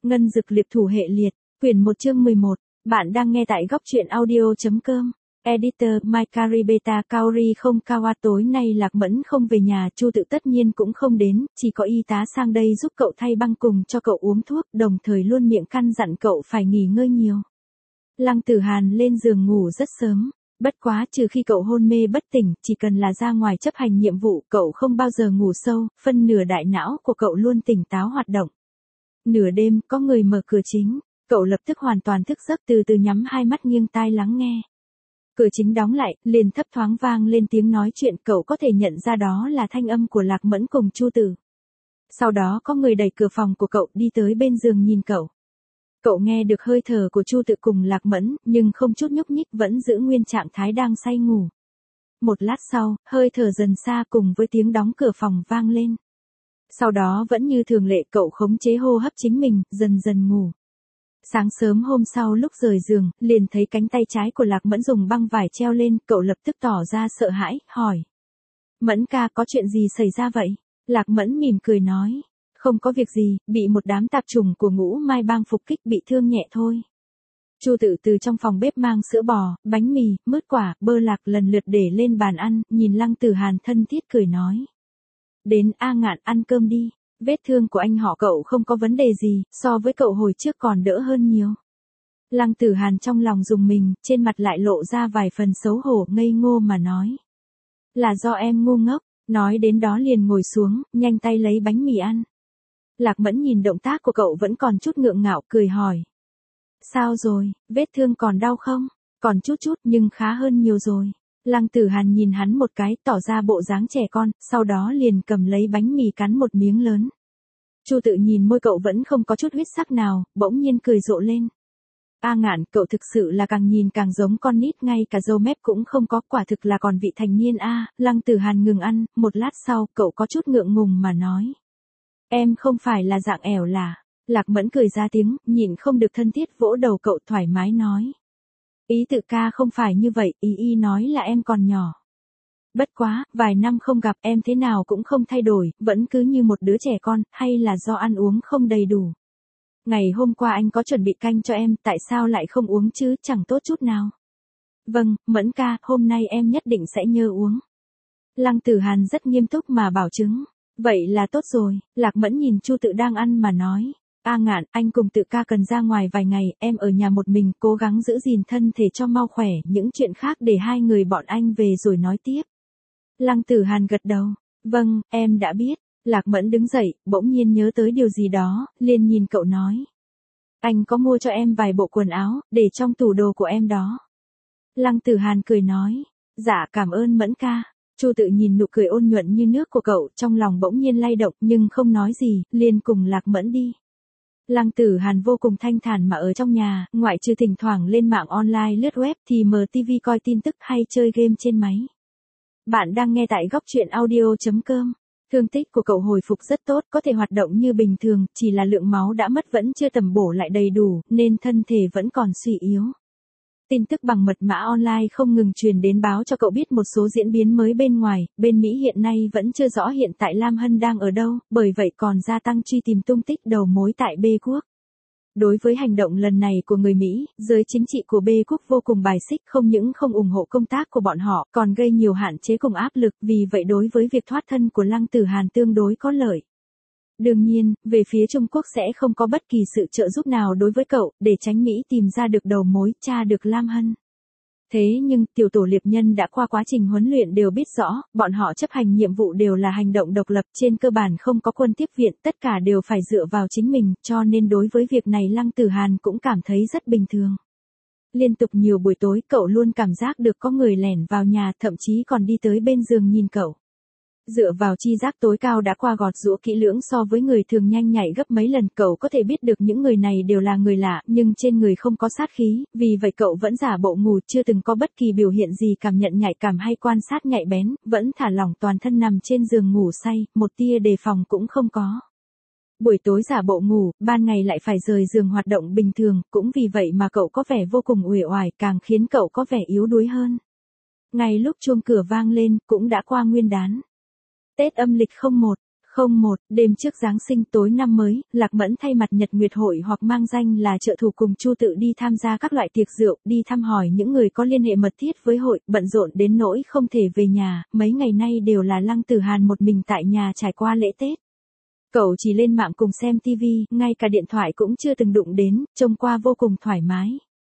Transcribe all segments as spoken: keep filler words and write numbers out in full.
Ngân dực liệp thủ hệ liệt, quyển một chương mười một, bạn đang nghe tại góc truyện audio.com. Editor Maikari Beta Kaori không Kawa. Tối nay Lạc Mẫn không về nhà, Chu Tự tất nhiên cũng không đến, chỉ có y tá sang đây giúp cậu thay băng cùng cho cậu uống thuốc, đồng thời luôn miệng căn dặn cậu phải nghỉ ngơi nhiều. Lăng Tử Hàn lên giường ngủ rất sớm, bất quá trừ khi cậu hôn mê bất tỉnh, chỉ cần là ra ngoài chấp hành nhiệm vụ, cậu không bao giờ ngủ sâu, phân nửa đại não của cậu luôn tỉnh táo hoạt động. Nửa đêm, có người mở cửa chính, cậu lập tức hoàn toàn thức giấc, từ từ nhắm hai mắt nghiêng tai lắng nghe. Cửa chính đóng lại, liền thấp thoáng vang lên tiếng nói chuyện, cậu có thể nhận ra đó là thanh âm của Lạc Mẫn cùng Chu Tử. Sau đó có người đẩy cửa phòng của cậu đi tới bên giường nhìn cậu. Cậu nghe được hơi thở của Chu Tự cùng Lạc Mẫn, nhưng không chút nhúc nhích, vẫn giữ nguyên trạng thái đang say ngủ. Một lát sau, hơi thở dần xa cùng với tiếng đóng cửa phòng vang lên. Sau đó vẫn như thường lệ, cậu khống chế hô hấp chính mình, dần dần ngủ. Sáng sớm hôm sau lúc rời giường, liền thấy cánh tay trái của Lạc Mẫn dùng băng vải treo lên, cậu lập tức tỏ ra sợ hãi, hỏi. Mẫn ca, có chuyện gì xảy ra vậy? Lạc Mẫn mỉm cười nói. Không có việc gì, bị một đám tạp trùng của Ngũ Mai bang phục kích, bị thương nhẹ thôi. Chu Tự từ trong phòng bếp mang sữa bò, bánh mì, mứt quả, bơ lạc lần lượt để lên bàn ăn, nhìn Lăng Tử Hàn thân thiết cười nói. Đến A Ngạn, ăn cơm đi, vết thương của anh họ cậu không có vấn đề gì, so với cậu hồi trước còn đỡ hơn nhiều. Lăng Tử Hàn trong lòng rùng mình, trên mặt lại lộ ra vài phần xấu hổ, ngây ngô mà nói. Là do em ngu ngốc, nói đến đó liền ngồi xuống, nhanh tay lấy bánh mì ăn. Lạc Mẫn nhìn động tác của cậu vẫn còn chút ngượng ngạo, cười hỏi. Sao rồi, vết thương còn đau không? Còn chút chút nhưng khá hơn nhiều rồi. Lăng Tử Hàn nhìn hắn một cái, tỏ ra bộ dáng trẻ con, sau đó liền cầm lấy bánh mì cắn một miếng lớn. Chu Tự nhìn môi cậu vẫn không có chút huyết sắc nào, bỗng nhiên cười rộ lên. A Ngạn, cậu thực sự là càng nhìn càng giống con nít, ngay cả râu mép cũng không có, quả thực là còn vị thành niên a. À. Lăng Tử Hàn ngừng ăn, một lát sau, cậu có chút ngượng ngùng mà nói. Em không phải là dạng ẻo lả. Lạc Mẫn cười ra tiếng, nhịn không được thân thiết vỗ đầu cậu, thoải mái nói. Ý Tự ca không phải như vậy, ý y nói là em còn nhỏ. Bất quá, vài năm không gặp em thế nào cũng không thay đổi, vẫn cứ như một đứa trẻ con, hay là do ăn uống không đầy đủ. Ngày hôm qua anh có chuẩn bị canh cho em, tại sao lại không uống chứ, chẳng tốt chút nào. Vâng, Mẫn ca, hôm nay em nhất định sẽ nhớ uống. Lăng Tử Hàn rất nghiêm túc mà bảo chứng. Vậy là tốt rồi, Lạc Mẫn nhìn Chu Tự đang ăn mà nói. A Ngạn, anh cùng Tự ca cần ra ngoài vài ngày, em ở nhà một mình, cố gắng giữ gìn thân thể cho mau khỏe, những chuyện khác để hai người bọn anh về rồi nói tiếp. Lăng Tử Hàn gật đầu. Vâng, em đã biết. Lạc Mẫn đứng dậy, bỗng nhiên nhớ tới điều gì đó, liền nhìn cậu nói. Anh có mua cho em vài bộ quần áo, để trong tủ đồ của em đó. Lăng Tử Hàn cười nói. Dạ, cảm ơn Mẫn ca. Chu Tự nhìn nụ cười ôn nhuận như nước của cậu, trong lòng bỗng nhiên lay động, nhưng không nói gì, liền cùng Lạc Mẫn đi. Lăng Tử Hàn vô cùng thanh thản mà ở trong nhà, ngoại trừ thỉnh thoảng lên mạng online lướt web thì mở tivi coi tin tức hay chơi game trên máy. Bạn đang nghe tại góc truyện audio.com. Thương tích của cậu hồi phục rất tốt, có thể hoạt động như bình thường, chỉ là lượng máu đã mất vẫn chưa tầm bổ lại đầy đủ, nên thân thể vẫn còn suy yếu. Tin tức bằng mật mã online không ngừng truyền đến báo cho cậu biết một số diễn biến mới bên ngoài, bên Mỹ hiện nay vẫn chưa rõ hiện tại Lam Hân đang ở đâu, bởi vậy còn gia tăng truy tìm tung tích đầu mối tại B quốc. Đối với hành động lần này của người Mỹ, giới chính trị của B quốc vô cùng bài xích, không những không ủng hộ công tác của bọn họ, còn gây nhiều hạn chế cùng áp lực, vì vậy đối với việc thoát thân của Lăng Tử Hàn tương đối có lợi. Đương nhiên, về phía Trung Quốc sẽ không có bất kỳ sự trợ giúp nào đối với cậu, để tránh Mỹ tìm ra được đầu mối, tra được Lam Hân. Thế nhưng, tiểu tổ liệp nhân đã qua quá trình huấn luyện đều biết rõ, bọn họ chấp hành nhiệm vụ đều là hành động độc lập, trên cơ bản không có quân tiếp viện, tất cả đều phải dựa vào chính mình, cho nên đối với việc này Lăng Tử Hàn cũng cảm thấy rất bình thường. Liên tục nhiều buổi tối, cậu luôn cảm giác được có người lẻn vào nhà, thậm chí còn đi tới bên giường nhìn cậu. Dựa vào chi giác tối cao đã qua gọt giũa kỹ lưỡng so với người thường nhanh nhạy gấp mấy lần, cậu có thể biết được những người này đều là người lạ, nhưng trên người không có sát khí, vì vậy cậu vẫn giả bộ ngủ, chưa từng có bất kỳ biểu hiện gì cảm nhận nhạy cảm hay quan sát nhạy bén, vẫn thả lỏng toàn thân nằm trên giường ngủ say, một tia đề phòng cũng không có. Buổi tối giả bộ ngủ, ban ngày lại phải rời giường hoạt động bình thường, cũng vì vậy mà cậu có vẻ vô cùng uể oải, càng khiến cậu có vẻ yếu đuối hơn. Ngay lúc chuông cửa vang lên, cũng đã qua Nguyên đán. Tết âm lịch không một, không một, đêm trước Giáng sinh tối năm mới, Lạc Mẫn thay mặt Nhật Nguyệt hội hoặc mang danh là trợ thủ cùng Chu Tự đi tham gia các loại tiệc rượu, đi thăm hỏi những người có liên hệ mật thiết với hội, bận rộn đến nỗi không thể về nhà, mấy ngày nay đều là Lăng Tử Hàn một mình tại nhà trải qua lễ Tết. Cậu chỉ lên mạng cùng xem tivi, ngay cả điện thoại cũng chưa từng đụng đến, trông qua vô cùng thoải mái.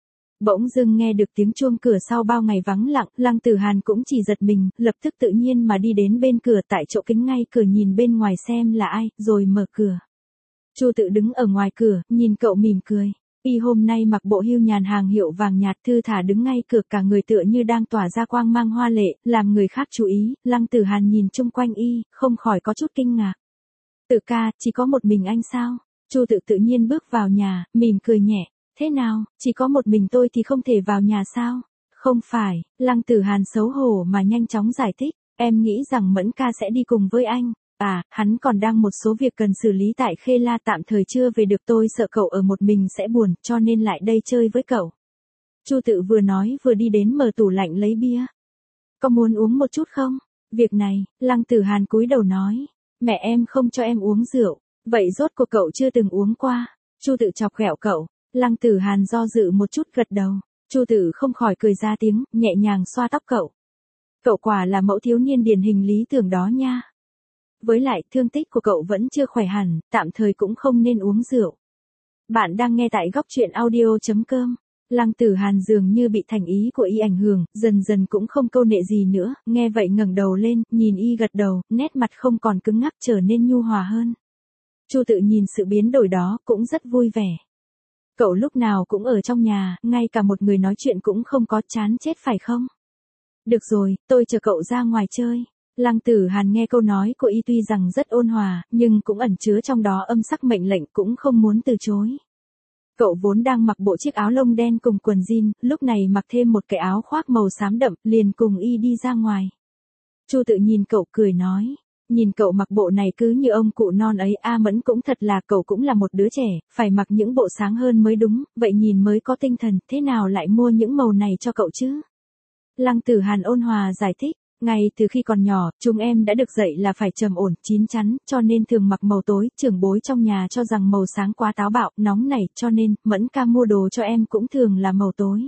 Bỗng dưng nghe được tiếng chuông cửa sau bao ngày vắng lặng, Lăng Tử Hàn cũng chỉ giật mình, lập tức tự nhiên mà đi đến bên cửa tại chỗ kính ngay cửa nhìn bên ngoài xem là ai, rồi mở cửa. Chu Tự đứng ở ngoài cửa, nhìn cậu mỉm cười. Y hôm nay mặc bộ hưu nhàn hàng hiệu vàng nhạt thư thả đứng ngay cửa cả người tựa như đang tỏa ra quang mang hoa lệ, làm người khác chú ý, Lăng Tử Hàn nhìn chung quanh Y, không khỏi có chút kinh ngạc. Tự ca, chỉ có một mình anh sao? Chu Tự tự nhiên bước vào nhà, mỉm cười nhẹ. Thế nào, chỉ có một mình tôi thì không thể vào nhà sao? Không phải, Lăng Tử Hàn xấu hổ mà nhanh chóng giải thích, em nghĩ rằng Mẫn ca sẽ đi cùng với anh. À, hắn còn đang một số việc cần xử lý tại Khê La tạm thời chưa về được, tôi sợ cậu ở một mình sẽ buồn, cho nên lại đây chơi với cậu. Chu Tự vừa nói vừa đi đến mở tủ lạnh lấy bia. Có muốn uống một chút không? Việc này, Lăng Tử Hàn cúi đầu nói, mẹ em không cho em uống rượu, vậy rốt cuộc cậu chưa từng uống qua. Chu Tự chọc ghẹo cậu. Lăng Tử Hàn do dự một chút gật đầu, Chu Tự không khỏi cười ra tiếng, nhẹ nhàng xoa tóc cậu. Cậu quả là mẫu thiếu niên điển hình lý tưởng đó nha. Với lại, thương tích của cậu vẫn chưa khỏe hẳn, tạm thời cũng không nên uống rượu. Bạn đang nghe tại góc truyện audio chấm com. Lăng Tử Hàn dường như bị thành ý của Y ảnh hưởng, dần dần cũng không câu nệ gì nữa, nghe vậy ngẩng đầu lên, nhìn Y gật đầu, nét mặt không còn cứng ngắc trở nên nhu hòa hơn. Chu Tự nhìn sự biến đổi đó, cũng rất vui vẻ. Cậu lúc nào cũng ở trong nhà, ngay cả một người nói chuyện cũng không có, chán chết phải không? Được rồi, tôi chờ cậu ra ngoài chơi. Lăng Tử Hàn nghe câu nói của Y tuy rằng rất ôn hòa, nhưng cũng ẩn chứa trong đó âm sắc mệnh lệnh, cũng không muốn từ chối. Cậu vốn đang mặc bộ chiếc áo lông đen cùng quần jean, lúc này mặc thêm một cái áo khoác màu xám đậm, liền cùng Y đi ra ngoài. Chu Tự nhìn cậu cười nói. Nhìn cậu mặc bộ này cứ như ông cụ non ấy, A Mẫn cũng thật là, cậu cũng là một đứa trẻ, phải mặc những bộ sáng hơn mới đúng, vậy nhìn mới có tinh thần, thế nào lại mua những màu này cho cậu chứ? Lăng Tử Hàn ôn hòa giải thích, ngay từ khi còn nhỏ, chúng em đã được dạy là phải trầm ổn, chín chắn, cho nên thường mặc màu tối, trưởng bối trong nhà cho rằng màu sáng quá táo bạo, nóng nảy, cho nên, Mẫn ca mua đồ cho em cũng thường là màu tối.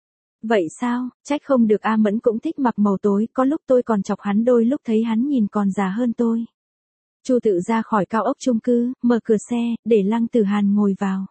Vậy sao, trách không được, A Mẫn cũng thích mặc màu tối, có lúc tôi còn chọc hắn, đôi lúc thấy hắn nhìn còn già hơn tôi. Chu Tự ra khỏi cao ốc chung cư, mở cửa xe, để Lăng Tử Hàn ngồi vào.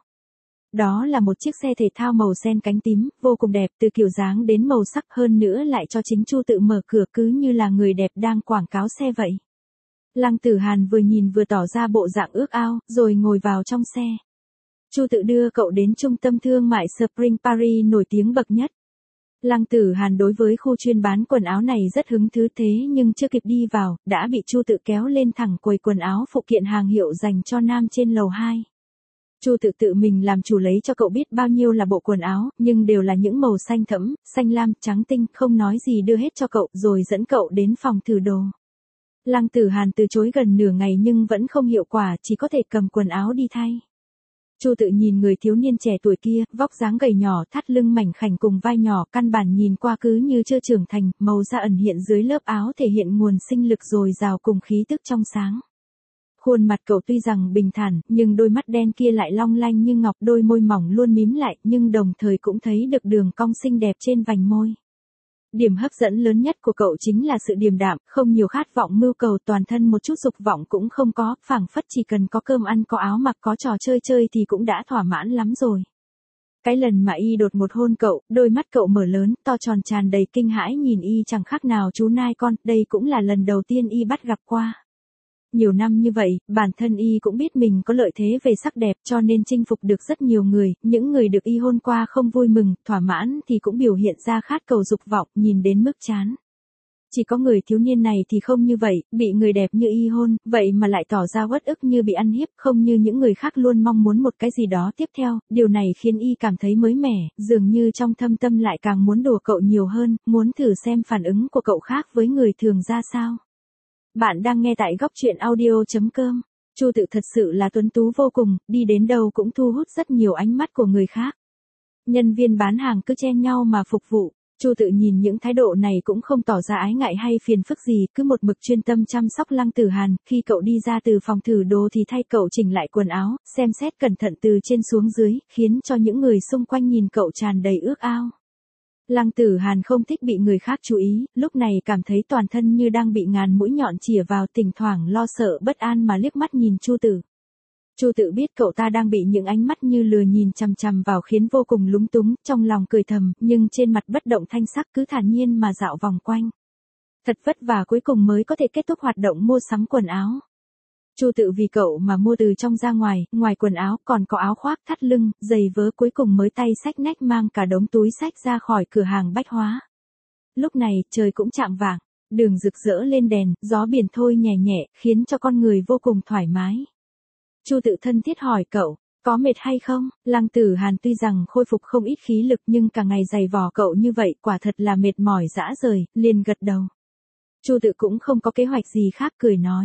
Đó là một chiếc xe thể thao màu sen cánh tím, vô cùng đẹp, từ kiểu dáng đến màu sắc, hơn nữa lại cho chính Chu Tự mở cửa cứ như là người đẹp đang quảng cáo xe vậy. Lăng Tử Hàn vừa nhìn vừa tỏ ra bộ dạng ước ao, rồi ngồi vào trong xe. Chu Tự đưa cậu đến trung tâm thương mại Spring Paris nổi tiếng bậc nhất. Lăng Tử Hàn đối với khu chuyên bán quần áo này rất hứng thú, thế nhưng chưa kịp đi vào, đã bị Chu Tự kéo lên thẳng quầy quần áo phụ kiện hàng hiệu dành cho nam trên lầu hai. Chu Tự tự mình làm chủ lấy cho cậu biết bao nhiêu là bộ quần áo, nhưng đều là những màu xanh thẫm, xanh lam, trắng tinh, không nói gì đưa hết cho cậu, rồi dẫn cậu đến phòng thử đồ. Lăng Tử Hàn từ chối gần nửa ngày nhưng vẫn không hiệu quả, chỉ có thể cầm quần áo đi thay. Chu Tự nhìn người thiếu niên trẻ tuổi kia, vóc dáng gầy nhỏ, thắt lưng mảnh khảnh cùng vai nhỏ, căn bản nhìn qua cứ như chưa trưởng thành, màu da ẩn hiện dưới lớp áo thể hiện nguồn sinh lực dồi dào cùng khí tức trong sáng. Khuôn mặt cậu tuy rằng bình thản, nhưng đôi mắt đen kia lại long lanh như ngọc, đôi môi mỏng luôn mím lại, nhưng đồng thời cũng thấy được đường cong xinh đẹp trên vành môi. Điểm hấp dẫn lớn nhất của cậu chính là sự điềm đạm, không nhiều khát vọng mưu cầu, toàn thân một chút dục vọng cũng không có, phảng phất chỉ cần có cơm ăn, có áo mặc, có trò chơi chơi thì cũng đã thỏa mãn lắm rồi. Cái lần mà Y đột một hôn cậu, đôi mắt cậu mở lớn, to tròn tràn đầy kinh hãi nhìn Y chẳng khác nào chú nai con, đây cũng là lần đầu tiên Y bắt gặp qua. Nhiều năm như vậy, bản thân Y cũng biết mình có lợi thế về sắc đẹp cho nên chinh phục được rất nhiều người, những người được Y hôn qua không vui mừng, thỏa mãn thì cũng biểu hiện ra khát cầu dục vọng, nhìn đến mức chán. Chỉ có người thiếu niên này thì không như vậy, bị người đẹp như Y hôn, vậy mà lại tỏ ra uất ức như bị ăn hiếp, không như những người khác luôn mong muốn một cái gì đó tiếp theo, điều này khiến Y cảm thấy mới mẻ, dường như trong thâm tâm lại càng muốn đùa cậu nhiều hơn, muốn thử xem phản ứng của cậu khác với người thường ra sao. Bạn đang nghe tại góc truyện audio chấm com. Chu Tự thật sự là tuấn tú vô cùng, đi đến đâu cũng thu hút rất nhiều ánh mắt của người khác. Nhân viên bán hàng cứ chen nhau mà phục vụ. Chu Tự nhìn những thái độ này cũng không tỏ ra ái ngại hay phiền phức gì, cứ một mực chuyên tâm chăm sóc Lăng Tử Hàn, khi cậu đi ra từ phòng thử đồ thì thay cậu chỉnh lại quần áo, xem xét cẩn thận từ trên xuống dưới, khiến cho những người xung quanh nhìn cậu tràn đầy ước ao. Lăng Tử Hàn không thích bị người khác chú ý, lúc này cảm thấy toàn thân như đang bị ngàn mũi nhọn chĩa vào, thỉnh thoảng lo sợ bất an mà liếc mắt nhìn Chu Tự. Chu Tự biết cậu ta đang bị những ánh mắt như lừa nhìn chằm chằm vào khiến vô cùng lúng túng, trong lòng cười thầm, nhưng trên mặt bất động thanh sắc, cứ thản nhiên mà dạo vòng quanh. Thật vất vả cuối cùng mới có thể kết thúc hoạt động mua sắm quần áo. Chu Tự vì cậu mà mua từ trong ra ngoài, ngoài quần áo còn có áo khoác, thắt lưng, giày vớ, cuối cùng mới tay xách nách mang cả đống túi xách ra khỏi cửa hàng bách hóa. Lúc này trời cũng chạng vạng, đường rực rỡ lên đèn, gió biển thôi nhẹ nhẹ, khiến cho con người vô cùng thoải mái. Chu Tự thân thiết hỏi cậu, có mệt hay không? Lăng Tử Hàn tuy rằng khôi phục không ít khí lực nhưng cả ngày dày vò cậu như vậy quả thật là mệt mỏi rã rời, liền gật đầu. Chu Tự cũng không có kế hoạch gì khác, cười nói.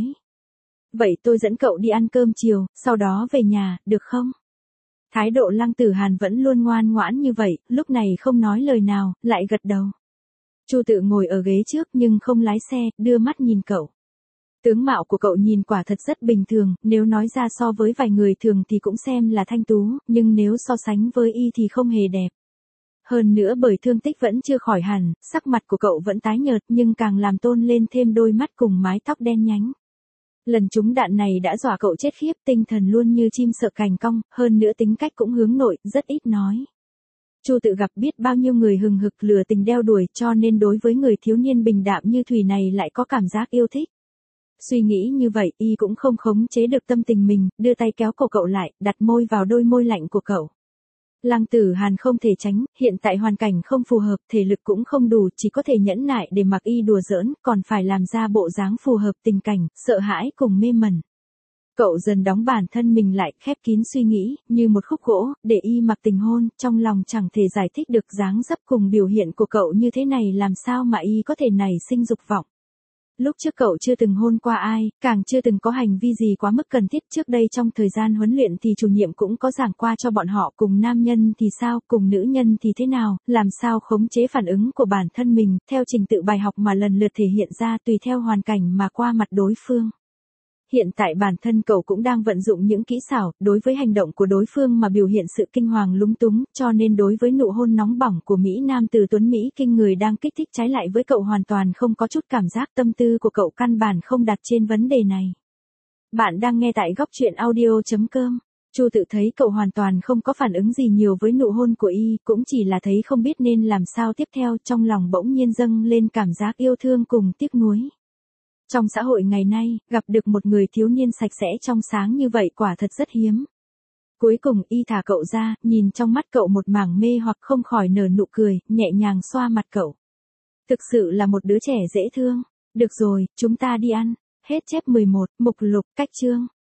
Vậy tôi dẫn cậu đi ăn cơm chiều, sau đó về nhà, được không? Thái độ Lăng Tử Hàn vẫn luôn ngoan ngoãn như vậy, lúc này không nói lời nào, lại gật đầu. Chu Tự ngồi ở ghế trước nhưng không lái xe, đưa mắt nhìn cậu. Tướng mạo của cậu nhìn quả thật rất bình thường, nếu nói ra so với vài người thường thì cũng xem là thanh tú, nhưng nếu so sánh với y thì không hề đẹp. Hơn nữa bởi thương tích vẫn chưa khỏi hẳn, sắc mặt của cậu vẫn tái nhợt nhưng càng làm tôn lên thêm đôi mắt cùng mái tóc đen nhánh. Lần trúng đạn này đã dọa cậu chết khiếp, tinh thần luôn như chim sợ cành cong, hơn nữa tính cách cũng hướng nội, rất ít nói. Chu Tự gặp biết bao nhiêu người hừng hực lửa tình đeo đuổi, cho nên đối với người thiếu niên bình đạm như Thủy này lại có cảm giác yêu thích. Suy nghĩ như vậy, y cũng không khống chế được tâm tình mình, đưa tay kéo cổ cậu lại, đặt môi vào đôi môi lạnh của cậu. Lăng Tử Hàn không thể tránh, hiện tại hoàn cảnh không phù hợp, thể lực cũng không đủ, chỉ có thể nhẫn nại để mặc y đùa giỡn, còn phải làm ra bộ dáng phù hợp tình cảnh, sợ hãi cùng mê mẩn. Cậu dần đóng bản thân mình lại, khép kín suy nghĩ, như một khúc gỗ, để y mặc tình hôn, trong lòng chẳng thể giải thích được dáng dấp cùng biểu hiện của cậu như thế này làm sao mà y có thể nảy sinh dục vọng. Lúc trước cậu chưa từng hôn qua ai, càng chưa từng có hành vi gì quá mức cần thiết. Trước đây trong thời gian huấn luyện thì chủ nhiệm cũng có giảng qua cho bọn họ, cùng nam nhân thì sao, cùng nữ nhân thì thế nào, làm sao khống chế phản ứng của bản thân mình, theo trình tự bài học mà lần lượt thể hiện ra tùy theo hoàn cảnh mà qua mặt đối phương. Hiện tại bản thân cậu cũng đang vận dụng những kỹ xảo, đối với hành động của đối phương mà biểu hiện sự kinh hoàng lúng túng, cho nên đối với nụ hôn nóng bỏng của Mỹ Nam từ tuấn Mỹ kinh người đang kích thích trái lại với cậu hoàn toàn không có chút cảm giác, tâm tư của cậu căn bản không đặt trên vấn đề này. Bạn đang nghe tại góc truyện audio chấm com. Chu Tự thấy cậu hoàn toàn không có phản ứng gì nhiều với nụ hôn của y, cũng chỉ là thấy không biết nên làm sao tiếp theo, trong lòng bỗng nhiên dâng lên cảm giác yêu thương cùng tiếc nuối. Trong xã hội ngày nay, gặp được một người thiếu niên sạch sẽ trong sáng như vậy quả thật rất hiếm. Cuối cùng y thả cậu ra, nhìn trong mắt cậu một mảng mê hoặc không khỏi nở nụ cười, nhẹ nhàng xoa mặt cậu. Thực sự là một đứa trẻ dễ thương. Được rồi, chúng ta đi ăn. Hết chép mười một, mục lục, cách chương.